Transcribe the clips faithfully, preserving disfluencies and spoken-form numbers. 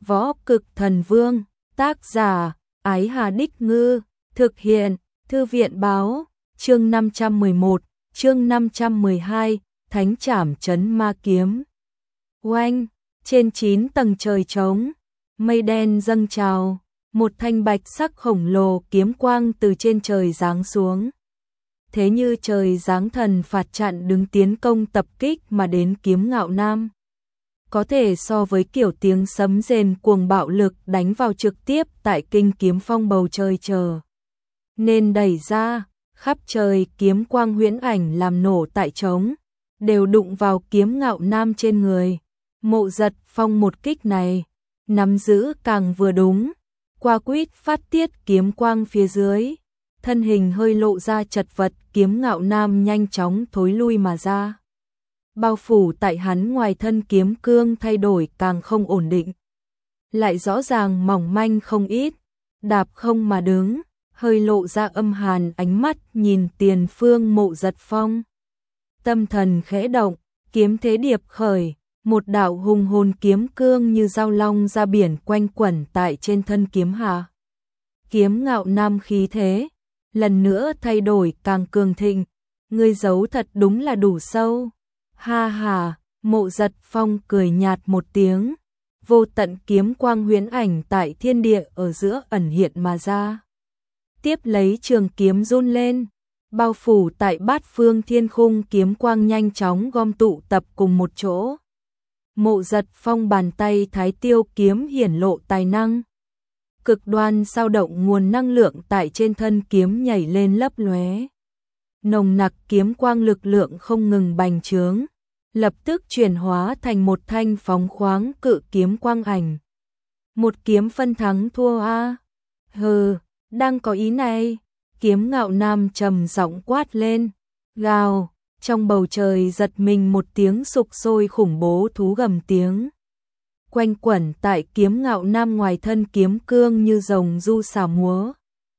Võ Cực Thần Vương, tác giả, Ái Hà Đích Ngư, thực hiện, Thư viện Báo, chương năm trăm mười một, chương năm trăm mười hai, Thánh Trảm Trấn Ma Kiếm. Oanh, trên chín tầng trời trống, mây đen dâng trào, một thanh bạch sắc khổng lồ kiếm quang từ trên trời giáng xuống. Thế như trời giáng thần phạt chặn đứng tiến công tập kích mà đến kiếm Ngạo Nam. Có thể so với kiểu tiếng sấm rền cuồng bạo lực đánh vào trực tiếp tại kinh kiếm phong bầu trời chờ. Nên đẩy ra, khắp trời kiếm quang huyễn ảnh làm nổ tại trống, đều đụng vào kiếm Ngạo Nam trên người. Mộ Giật Phong một kích này, nắm giữ càng vừa đúng, qua quýt phát tiết kiếm quang phía dưới. Thân hình hơi lộ ra chật vật, kiếm Ngạo Nam nhanh chóng thối lui mà ra. Bao phủ tại hắn ngoài thân kiếm cương thay đổi càng không ổn định. Lại rõ ràng mỏng manh không ít, đạp không mà đứng, hơi lộ ra âm hàn ánh mắt nhìn tiền phương Mộ Giật Phong. Tâm thần khẽ động, kiếm thế điệp khởi, một đạo hùng hồn kiếm cương như dao long ra biển quanh quẩn tại trên thân kiếm hạ. Kiếm Ngạo Nam khí thế, lần nữa thay đổi càng cường thịnh, ngươi giấu thật đúng là đủ sâu. Ha ha, Mộ Giật Phong cười nhạt một tiếng, vô tận kiếm quang huyễn ảnh tại thiên địa ở giữa ẩn hiện mà ra. Tiếp lấy trường kiếm run lên, bao phủ tại bát phương thiên khung, kiếm quang nhanh chóng gom tụ tập cùng một chỗ. Mộ Giật Phong bàn tay Thái Tiêu kiếm hiển lộ tài năng. Cực đoan sao động nguồn năng lượng tại trên thân kiếm nhảy lên lấp lóe. Nồng nặc kiếm quang lực lượng không ngừng bành trướng, lập tức chuyển hóa thành một thanh phóng khoáng cự kiếm quang ảnh. Một kiếm phân thắng thua a? À? Hừ, đang có ý này. Kiếm Ngạo Nam trầm giọng quát lên, gào, trong bầu trời giật mình một tiếng sục sôi khủng bố thú gầm tiếng. Quanh quẩn tại kiếm Ngạo Nam ngoài thân kiếm cương như rồng du xảo múa.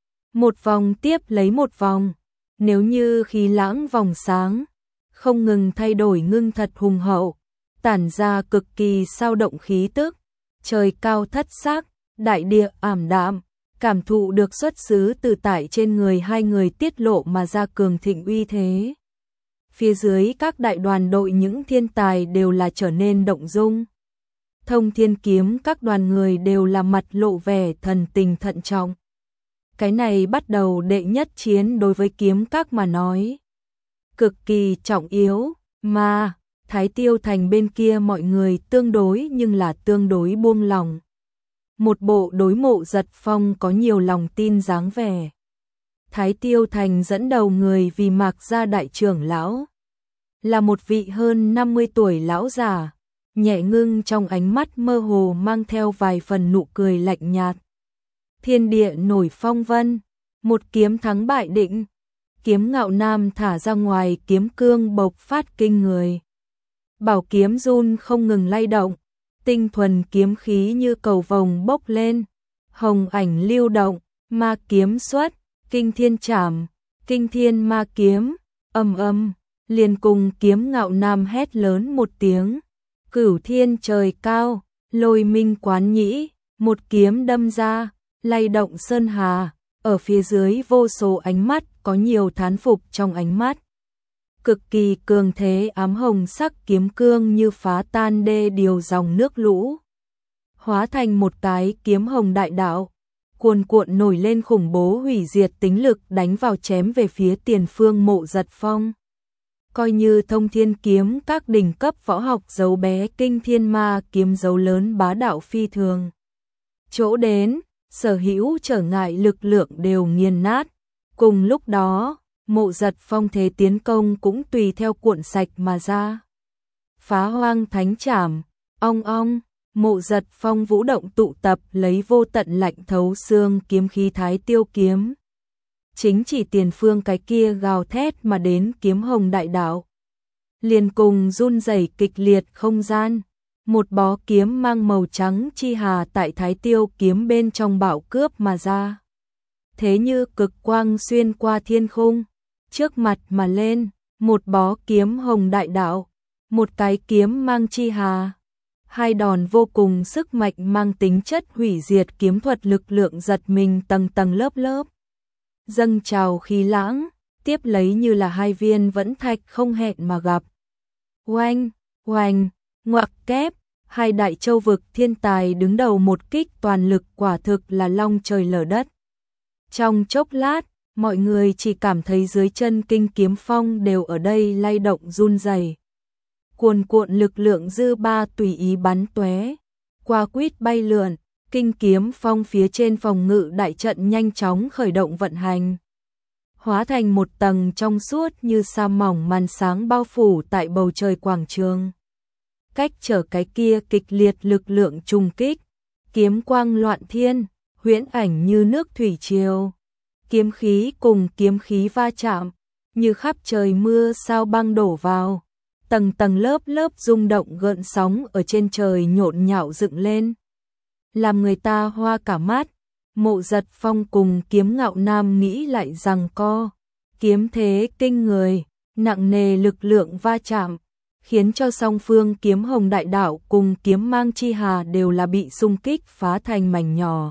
Một vòng tiếp lấy một vòng, nếu như khí lãng vòng sáng, không ngừng thay đổi ngưng thật hùng hậu, tản ra cực kỳ sao động khí tức. Trời cao thất sắc, đại địa ảm đạm, cảm thụ được xuất xứ từ tại trên người hai người tiết lộ mà ra cường thịnh uy thế. Phía dưới các đại đoàn đội những thiên tài đều là trở nên động dung. Thông Thiên Kiếm các đoàn người đều là mặt lộ vẻ thần tình thận trọng. Cái này bắt đầu đệ nhất chiến đối với kiếm các mà nói cực kỳ trọng yếu, mà Thái Tiêu Thành bên kia mọi người tương đối nhưng là tương đối buông lòng. Một bộ đối Mộ Giật Phong có nhiều lòng tin dáng vẻ. Thái Tiêu Thành dẫn đầu người vì Mạc gia đại trưởng lão, là một vị hơn năm mươi tuổi lão già, nhẹ ngưng trong ánh mắt mơ hồ mang theo vài phần nụ cười lạnh nhạt. Thiên địa nổi phong vân, một kiếm thắng bại định. Kiếm Ngạo Nam thả ra ngoài kiếm cương bộc phát kinh người. Bảo kiếm run không ngừng lay động, tinh thuần kiếm khí như cầu vồng bốc lên, hồng ảnh lưu động, ma kiếm xuất, kinh thiên trảm, kinh thiên ma kiếm, âm âm, liền cùng kiếm Ngạo Nam hét lớn một tiếng, cửu thiên trời cao, lôi minh quán nhĩ, một kiếm đâm ra, lay động sơn hà, ở phía dưới vô số ánh mắt có nhiều thán phục trong ánh mắt. Cực kỳ cường thế ám hồng sắc kiếm cương như phá tan đê điều dòng nước lũ, hóa thành một cái kiếm hồng đại đạo, cuồn cuộn nổi lên khủng bố hủy diệt tính lực đánh vào chém về phía tiền phương Mộ Giật Phong. Coi như Thông Thiên Kiếm các đỉnh cấp võ học dấu bé kinh thiên ma kiếm dấu lớn bá đạo phi thường. Chỗ đến, sở hữu trở ngại lực lượng đều nghiền nát. Cùng lúc đó, Mộ Giật Phong thế tiến công cũng tùy theo cuộn sạch mà ra. Phá hoang thánh trảm, ong ong, Mộ Giật Phong vũ động tụ tập lấy vô tận lạnh thấu xương kiếm khí Thái Tiêu kiếm. Chính chỉ tiền phương cái kia gào thét mà đến kiếm hồng đại đạo. Liền cùng run rẩy kịch liệt không gian, một bó kiếm mang màu trắng chi hà tại Thái Tiêu kiếm bên trong bạo cướp mà ra. Thế như cực quang xuyên qua thiên khung, trước mặt mà lên, một bó kiếm hồng đại đạo, một cái kiếm mang chi hà. Hai đòn vô cùng sức mạnh mang tính chất hủy diệt kiếm thuật lực lượng giật mình tầng tầng lớp lớp. Dâng trào khí lãng, tiếp lấy như là hai viên vẫn thạch không hẹn mà gặp. Oanh, oanh, ngoặc kép, hai đại châu vực thiên tài đứng đầu một kích toàn lực quả thực là long trời lở đất. Trong chốc lát, mọi người chỉ cảm thấy dưới chân kinh kiếm phong đều ở đây lay động run rẩy. Cuồn cuộn lực lượng dư ba tùy ý bắn tóe, qua quýt bay lượn, kinh kiếm phong phía trên phòng ngự đại trận nhanh chóng khởi động vận hành. Hóa thành một tầng trong suốt như sa mỏng màn sáng bao phủ tại bầu trời quảng trường. Cách trở cái kia kịch liệt lực lượng trùng kích, kiếm quang loạn thiên, huyễn ảnh như nước thủy triều. Kiếm khí cùng kiếm khí va chạm, như khắp trời mưa sao băng đổ vào. Tầng tầng lớp lớp rung động gợn sóng ở trên trời nhộn nhạo dựng lên. Làm người ta hoa cả mắt, Mộ Giật Phong cùng Kiếm Ngạo Nam nghĩ lại rằng co. Kiếm thế kinh người, nặng nề lực lượng va chạm, khiến cho song phương Kiếm Hồng Đại Đạo cùng Kiếm Mang Chi Hà đều là bị xung kích phá thành mảnh nhỏ.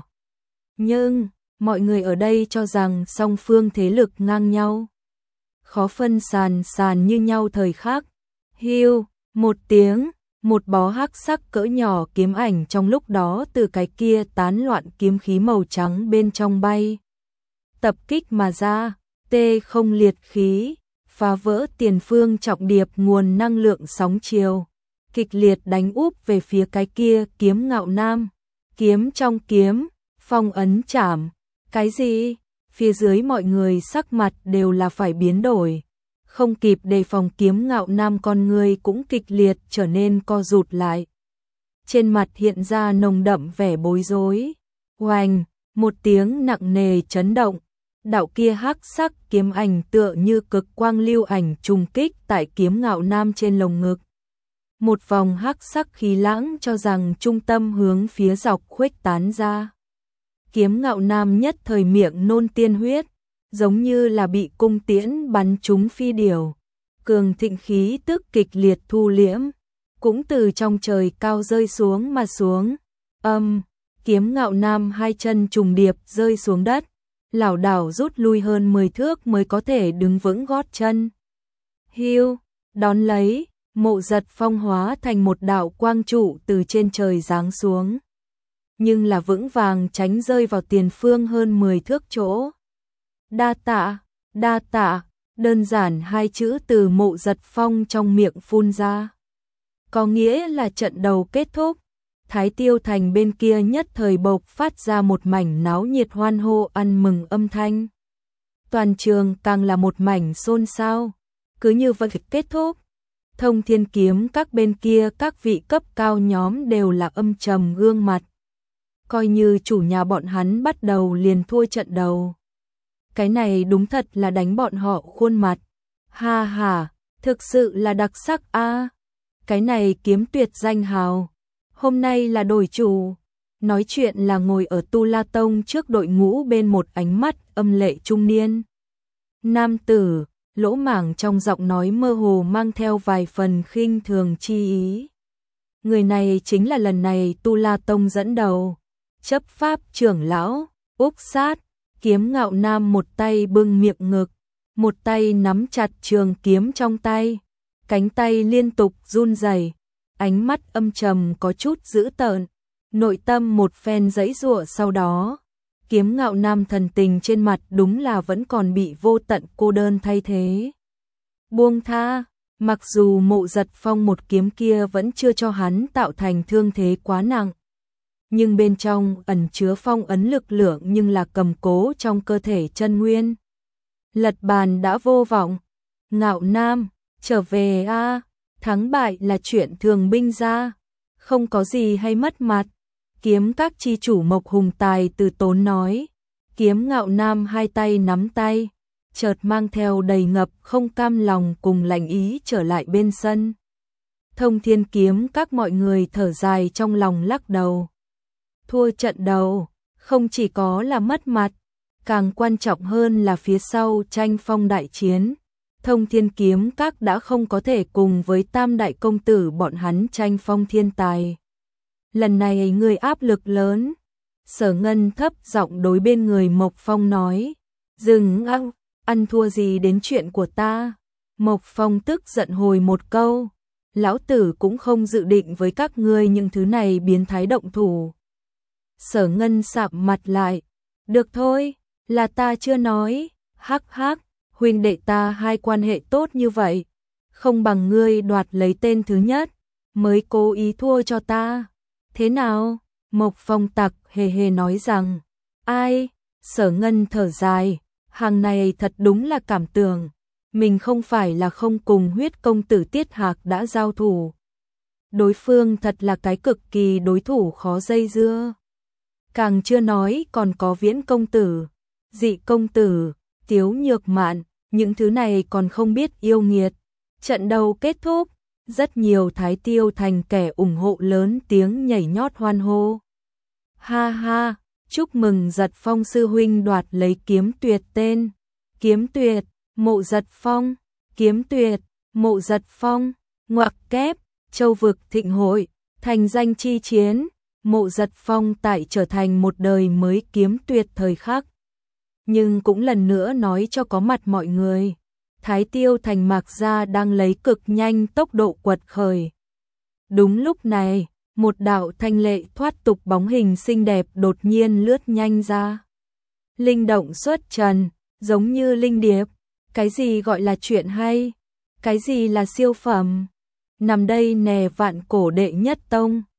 Nhưng, mọi người ở đây cho rằng song phương thế lực ngang nhau. Khó phân sàn sàn như nhau thời khắc. Hiu, một tiếng, một bó hắc sắc cỡ nhỏ kiếm ảnh trong lúc đó từ cái kia tán loạn kiếm khí màu trắng bên trong bay. Tập kích mà ra, tê không liệt khí, phá vỡ tiền phương trọng điệp nguồn năng lượng sóng chiều, kịch liệt đánh úp về phía cái kia Kiếm Ngạo Nam. Kiếm trong kiếm, phong ấn chảm, cái gì? Phía dưới mọi người sắc mặt đều là phải biến đổi. Không kịp đề phòng Kiếm Ngạo Nam con người cũng kịch liệt trở nên co rụt lại. Trên mặt hiện ra nồng đậm vẻ bối rối. Oanh, một tiếng nặng nề chấn động. Đạo kia hắc sắc kiếm ảnh tựa như cực quang lưu ảnh trùng kích tại Kiếm Ngạo Nam trên lồng ngực. Một vòng hắc sắc khí lãng cho rằng trung tâm hướng phía dọc khuếch tán ra. Kiếm Ngạo Nam nhất thời miệng nôn tiên huyết, giống như là bị cung tiễn bắn trúng phi điểu. Cường thịnh khí tức kịch liệt thu liễm, cũng từ trong trời cao rơi xuống mà xuống. Âm, Kiếm Ngạo Nam hai chân trùng điệp rơi xuống đất, lảo đảo rút lui hơn mười thước mới có thể đứng vững gót chân. Hiu, đón lấy, Mộ Giật Phong hóa thành một đạo quang trụ từ trên trời giáng xuống. Nhưng là vững vàng tránh rơi vào tiền phương hơn mười thước chỗ. Đa tạ, đa tạ, đơn giản hai chữ từ Mộ Giật Phong trong miệng phun ra. Có nghĩa là trận đầu kết thúc, Thái Tiêu Thành bên kia nhất thời bộc phát ra một mảnh náo nhiệt hoan hô ăn mừng âm thanh. Toàn trường càng là một mảnh xôn xao, cứ như vậy kết thúc. Thông Thiên Kiếm các bên kia các vị cấp cao nhóm đều là âm trầm gương mặt. Coi như chủ nhà bọn hắn bắt đầu liền thua trận đầu. Cái này đúng thật là đánh bọn họ khuôn mặt. Ha ha, thực sự là đặc sắc a. À, cái này kiếm tuyệt danh hào. Hôm nay là đổi chủ. Nói chuyện là ngồi ở Tu La Tông trước đội ngũ bên một ánh mắt âm lệ trung niên. Nam tử, lỗ mảng trong giọng nói mơ hồ mang theo vài phần khinh thường chi ý. Người này chính là lần này Tu La Tông dẫn đầu. Chấp pháp trưởng lão, Úc Sát. Kiếm Ngạo Nam một tay bưng miệng ngực, một tay nắm chặt trường kiếm trong tay, cánh tay liên tục run rẩy, ánh mắt âm trầm có chút dữ tợn, nội tâm một phen giãy giụa sau đó. Kiếm Ngạo Nam thần tình trên mặt đúng là vẫn còn bị vô tận cô đơn thay thế. Buông tha, mặc dù Mộ Giật Phong một kiếm kia vẫn chưa cho hắn tạo thành thương thế quá nặng. Nhưng bên trong ẩn chứa phong ấn lực lượng nhưng là cầm cố trong cơ thể chân nguyên. Lật bàn đã vô vọng. Ngạo Nam, trở về a, à, thắng bại là chuyện thường binh ra, không có gì hay mất mặt. Kiếm các chi chủ Mộc Hùng Tài từ tốn nói. Kiếm Ngạo Nam hai tay nắm tay, chợt mang theo đầy ngập không cam lòng cùng lạnh ý trở lại bên sân. Thông Thiên Kiếm các mọi người thở dài trong lòng lắc đầu. Thua trận đầu, không chỉ có là mất mặt, càng quan trọng hơn là phía sau tranh phong đại chiến. Thông Thiên Kiếm các đã không có thể cùng với Tam đại công tử bọn hắn tranh phong thiên tài. lần này người áp lực lớn. Sở Ngân thấp giọng đối bên người Mộc Phong nói, dừng ăn, ăn thua gì đến chuyện của ta. Mộc Phong tức giận hồi một câu, lão tử cũng không dự định với các ngươi những thứ này biến thái động thủ. Sở Ngân sạm mặt lại, được thôi, là ta chưa nói, hắc hắc, huynh đệ ta hai quan hệ tốt như vậy, không bằng ngươi đoạt lấy tên thứ nhất, mới cố ý thua cho ta. Thế nào? Mộc Phong tặc hề hề nói rằng, ai? Sở Ngân thở dài, hàng này thật đúng là cảm tưởng, mình không phải là không cùng Huyết công tử Tiết Hạc đã giao thủ. Đối phương thật là cái cực kỳ đối thủ khó dây dưa. Càng chưa nói còn có Viễn công tử, Dị công tử, Tiếu Nhược Mạn, những thứ này còn không biết yêu nghiệt. Trận đấu kết thúc, rất nhiều Thái Tiêu thành kẻ ủng hộ lớn tiếng nhảy nhót hoan hô. Ha ha, chúc mừng Giật Phong sư huynh đoạt lấy Kiếm Tuyệt tên. Kiếm Tuyệt, Mộ Giật Phong, Kiếm Tuyệt, Mộ Giật Phong, ngoặc kép, châu vực thịnh hội, thành danh chi chiến, Mộ Giật Phong tại trở thành một đời mới Kiếm Tuyệt thời khắc. Nhưng cũng lần nữa nói cho có mặt mọi người, Thái Tiêu thành Mạc Gia đang lấy cực nhanh tốc độ quật khởi. Đúng lúc này, một đạo thanh lệ thoát tục bóng hình xinh đẹp đột nhiên lướt nhanh ra. Linh động xuất trần, giống như linh điệp. Cái gì gọi là chuyện hay? Cái gì là siêu phẩm? Nằm đây nè vạn cổ đệ nhất tông.